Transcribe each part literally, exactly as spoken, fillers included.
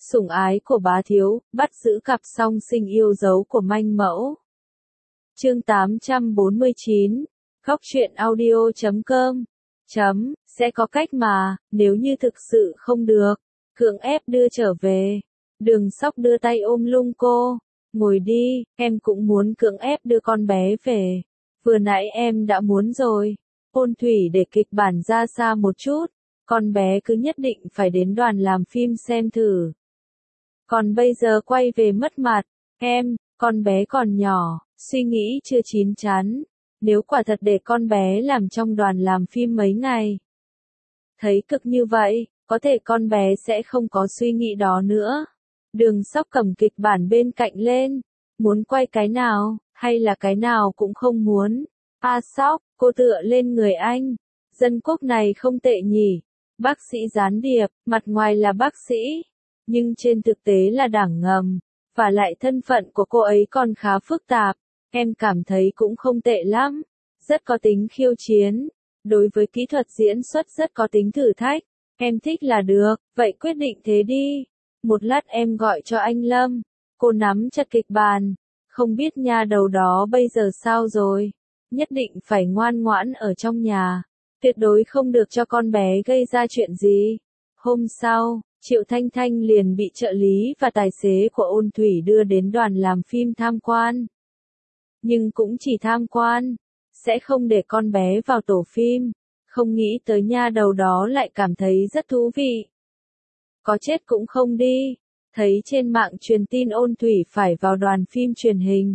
Sủng ái của bá thiếu, bắt giữ cặp song sinh yêu dấu của manh mẫu. Chương tám trăm bốn mươi chín, Góc truyện audio chấm com, chấm, sẽ có cách mà, nếu như thực sự không được, cưỡng ép đưa trở về. Đường Sóc đưa tay ôm lung cô, ngồi đi, em cũng muốn cưỡng ép đưa con bé về. Vừa nãy em đã muốn rồi. Ôn Thủy để kịch bản ra xa một chút, con bé cứ nhất định phải đến đoàn làm phim xem thử. Còn bây giờ quay về mất mặt, em, con bé còn nhỏ, suy nghĩ chưa chín chắn. Nếu quả thật để con bé làm trong đoàn làm phim mấy ngày, thấy cực như vậy, có thể con bé sẽ không có suy nghĩ đó nữa. Đường Sóc cầm kịch bản bên cạnh lên, muốn quay cái nào, hay là cái nào cũng không muốn. A Sóc, cô tựa lên người anh, dân quốc này không tệ nhỉ, bác sĩ gián điệp, mặt ngoài là bác sĩ, nhưng trên thực tế là đảng ngầm, và lại thân phận của cô ấy còn khá phức tạp, em cảm thấy cũng không tệ lắm, rất có tính khiêu chiến, đối với kỹ thuật diễn xuất rất có tính thử thách, em thích là được, vậy quyết định thế đi. Một lát em gọi cho anh Lâm. Cô nắm chặt kịch bản, không biết nha đầu đó bây giờ sao rồi, nhất định phải ngoan ngoãn ở trong nhà, tuyệt đối không được cho con bé gây ra chuyện gì. Hôm sau, Triệu Thanh Thanh liền bị trợ lý và tài xế của Ôn Thủy đưa đến đoàn làm phim tham quan. Nhưng cũng chỉ tham quan, sẽ không để con bé vào tổ phim, không nghĩ tới nha đầu đó lại cảm thấy rất thú vị. Có chết cũng không đi, thấy trên mạng truyền tin Ôn Thủy phải vào đoàn phim truyền hình.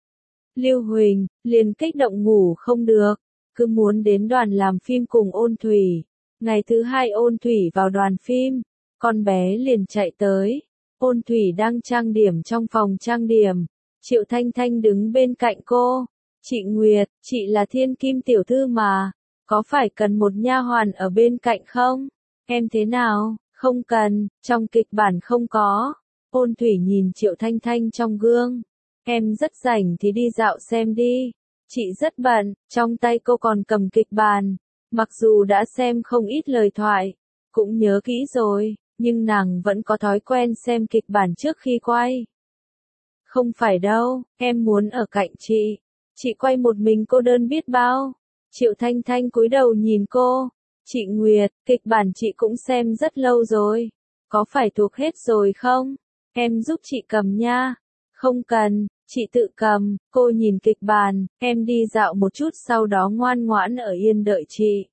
Lưu Huỳnh, liền kích động ngủ không được, cứ muốn đến đoàn làm phim cùng Ôn Thủy. Ngày thứ hai Ôn Thủy vào đoàn phim, con bé liền chạy tới. Ôn Thủy đang trang điểm trong phòng trang điểm. Triệu Thanh Thanh đứng bên cạnh cô. Chị Nguyệt, chị là Thiên Kim tiểu thư mà, có phải cần một nha hoàn ở bên cạnh không? Em thế nào? Không cần, trong kịch bản không có. Ôn Thủy nhìn Triệu Thanh Thanh trong gương. Em rất rảnh thì đi dạo xem đi. Chị rất bận, trong tay cô còn cầm kịch bản. Mặc dù đã xem không ít lời thoại, cũng nhớ kỹ rồi, nhưng nàng vẫn có thói quen xem kịch bản trước khi quay. Không phải đâu, em muốn ở cạnh chị. Chị quay một mình cô đơn biết bao. Triệu Thanh Thanh cúi đầu nhìn cô. Chị Nguyệt, kịch bản chị cũng xem rất lâu rồi. Có phải thuộc hết rồi không? Em giúp chị cầm nha. Không cần, chị tự cầm. Cô nhìn kịch bản, em đi dạo một chút sau đó ngoan ngoãn ở yên đợi chị.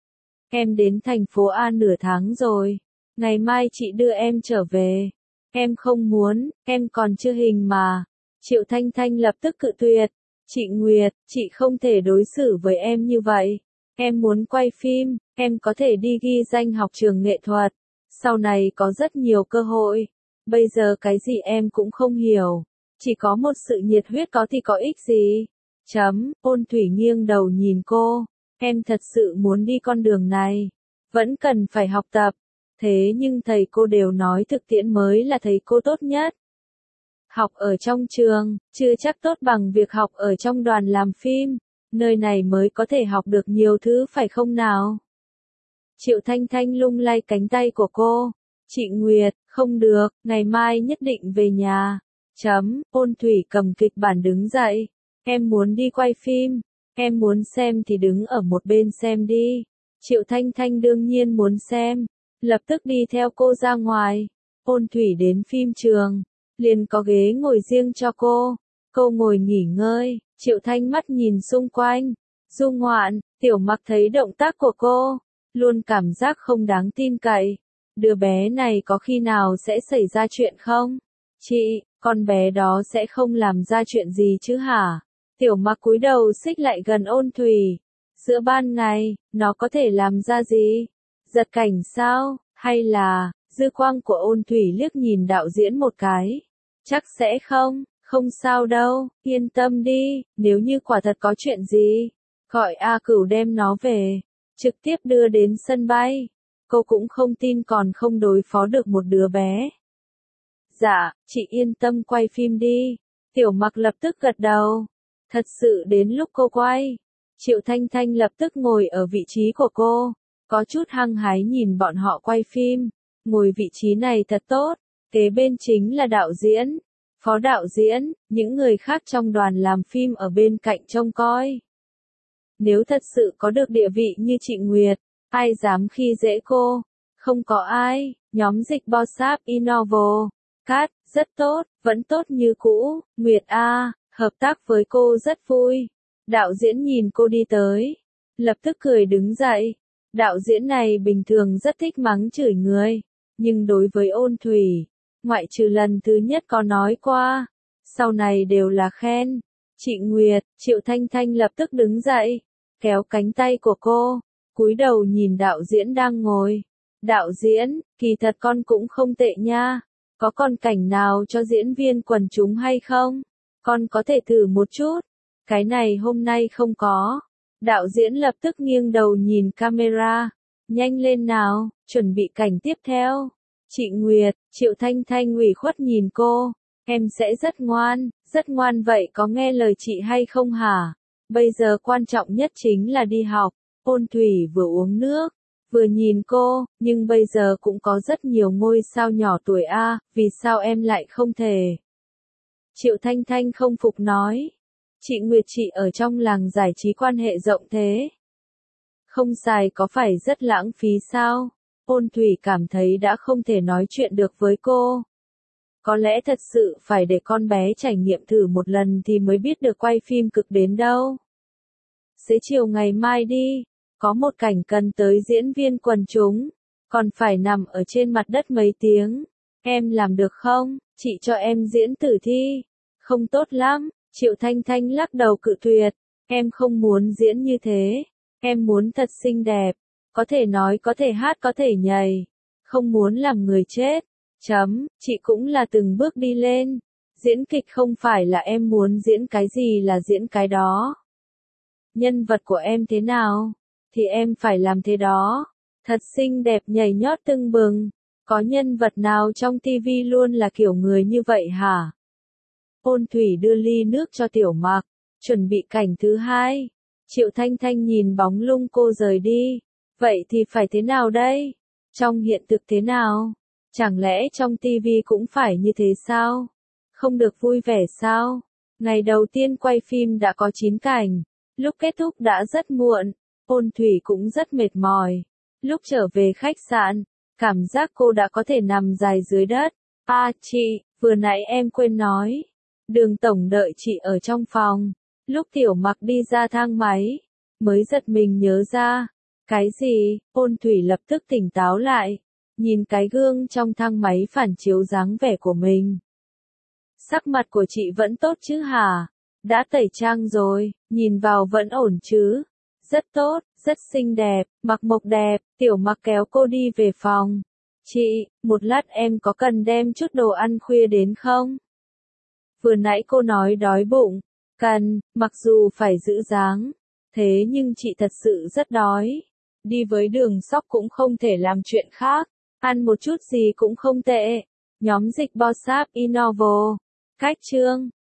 Em đến thành phố A nửa tháng rồi. Ngày mai chị đưa em trở về. Em không muốn, em còn chưa hình mà. Triệu Thanh Thanh lập tức cự tuyệt. Chị Nguyệt, chị không thể đối xử với em như vậy. Em muốn quay phim, em có thể đi ghi danh học trường nghệ thuật. Sau này có rất nhiều cơ hội. Bây giờ cái gì em cũng không hiểu. Chỉ có một sự nhiệt huyết có thì có ích gì. Chấm, Ôn Thủy nghiêng đầu nhìn cô. Em thật sự muốn đi con đường này. Vẫn cần phải học tập. Thế nhưng thầy cô đều nói thực tiễn mới là thầy cô tốt nhất. Học ở trong trường, chưa chắc tốt bằng việc học ở trong đoàn làm phim. Nơi này mới có thể học được nhiều thứ phải không nào? Triệu Thanh Thanh lung lay cánh tay của cô. Chị Nguyệt, không được, ngày mai nhất định về nhà. Chấm, Ôn Thủy cầm kịch bản đứng dậy. Em muốn đi quay phim. Em muốn xem thì đứng ở một bên xem đi. Triệu Thanh Thanh đương nhiên muốn xem. Lập tức đi theo cô ra ngoài. Ôn Thủy đến phim trường. Liền có ghế ngồi riêng cho cô. Cô ngồi nghỉ ngơi. Triệu Thanh mắt nhìn xung quanh. Du Ngoạn, Tiểu Mặc thấy động tác của cô. Luôn cảm giác không đáng tin cậy. Đứa bé này có khi nào sẽ xảy ra chuyện không? Chị, con bé đó sẽ không làm ra chuyện gì chứ hả? Tiểu Mặc cúi đầu xích lại gần Ôn Thủy. Giữa ban ngày, nó có thể làm ra gì? Giật cảnh sao? Hay là, dư quang của Ôn Thủy liếc nhìn đạo diễn một cái. Chắc sẽ không, không sao đâu, yên tâm đi, nếu như quả thật có chuyện gì, gọi A Cửu đem nó về, trực tiếp đưa đến sân bay. Cô cũng không tin còn không đối phó được một đứa bé. Dạ, chị yên tâm quay phim đi. Tiểu Mặc lập tức gật đầu. Thật sự đến lúc cô quay, Triệu Thanh Thanh lập tức ngồi ở vị trí của cô, có chút hăng hái nhìn bọn họ quay phim. Ngồi vị trí này thật tốt, Kế bên chính là đạo diễn, phó đạo diễn, những người khác trong đoàn làm phim ở bên cạnh trông coi. Nếu thật sự có được địa vị như chị Nguyệt, ai dám khi dễ cô? Không có ai. Nhóm dịch Bossap Innovo. Cát, rất tốt, vẫn tốt như cũ. Nguyệt A, hợp tác với cô rất vui. Đạo diễn nhìn cô đi tới, lập tức cười đứng dậy. Đạo diễn này bình thường rất thích mắng chửi người, nhưng đối với Ôn Thủy, ngoại trừ lần thứ nhất có nói qua, sau này đều là khen. Chị Nguyệt, Triệu Thanh Thanh lập tức đứng dậy, kéo cánh tay của cô, cúi đầu nhìn đạo diễn đang ngồi. Đạo diễn, kỳ thật con cũng không tệ nha. Có con cảnh nào cho diễn viên quần chúng hay không? Con có thể thử một chút. Cái này hôm nay không có. Đạo diễn lập tức nghiêng đầu nhìn camera. Nhanh lên nào, chuẩn bị cảnh tiếp theo. Chị Nguyệt, Triệu Thanh Thanh ủy khuất nhìn cô. Em sẽ rất ngoan, rất ngoan vậy có nghe lời chị hay không hả? Bây giờ quan trọng nhất chính là đi học. Ôn Thủy vừa uống nước, vừa nhìn cô, nhưng bây giờ cũng có rất nhiều ngôi sao nhỏ tuổi A, vì sao em lại không thể? Triệu Thanh Thanh không phục nói. Chị Nguyệt chị ở trong làng giải trí quan hệ rộng thế. Không xài có phải rất lãng phí sao? Ôn Thủy cảm thấy đã không thể nói chuyện được với cô. Có lẽ thật sự phải để con bé trải nghiệm thử một lần thì mới biết được quay phim cực đến đâu. Xế chiều ngày mai đi, có một cảnh cần tới diễn viên quần chúng, còn phải nằm ở trên mặt đất mấy tiếng. Em làm được không? Chị cho em diễn thử thi. Không tốt lắm, Triệu Thanh Thanh lắc đầu cự tuyệt. Em không muốn diễn như thế. Em muốn thật xinh đẹp. Có thể nói có thể hát có thể nhảy. Không muốn làm người chết. Chấm, chị cũng là từng bước đi lên. Diễn kịch không phải là em muốn diễn cái gì là diễn cái đó. Nhân vật của em thế nào, thì em phải làm thế đó. Thật xinh đẹp nhảy nhót tưng bừng. Có nhân vật nào trong tivi luôn là kiểu người như vậy hả? Ôn Thủy đưa ly nước cho Tiểu Mặc, chuẩn bị cảnh thứ hai. Triệu Thanh Thanh nhìn bóng lưng cô rời đi. Vậy thì phải thế nào đây? Trong hiện thực thế nào? Chẳng lẽ trong tivi cũng phải như thế sao? Không được vui vẻ sao? Ngày đầu tiên quay phim đã có chín cảnh. Lúc kết thúc đã rất muộn. Ôn Thủy cũng rất mệt mỏi. Lúc trở về khách sạn, cảm giác cô đã có thể nằm dài dưới đất. À chị, vừa nãy em quên nói. Đường tổng đợi chị ở trong phòng. Lúc Tiểu Mặc đi ra thang máy, mới giật mình nhớ ra. Cái gì? Ôn Thủy lập tức tỉnh táo lại. Nhìn cái gương trong thang máy phản chiếu dáng vẻ của mình. Sắc mặt của chị vẫn tốt chứ hả? Đã tẩy trang rồi, nhìn vào vẫn ổn chứ? Rất tốt, rất xinh đẹp, Mặc Mộc đẹp. Tiểu Mặc kéo cô đi về phòng. Chị, một lát em có cần đem chút đồ ăn khuya đến không? Vừa nãy cô nói đói bụng. Cần, mặc dù phải giữ dáng. Thế nhưng chị thật sự rất đói. Đi với Đường Sóc cũng không thể làm chuyện khác. Ăn một chút gì cũng không tệ. Nhóm dịch Bossap Innovo. Cách chương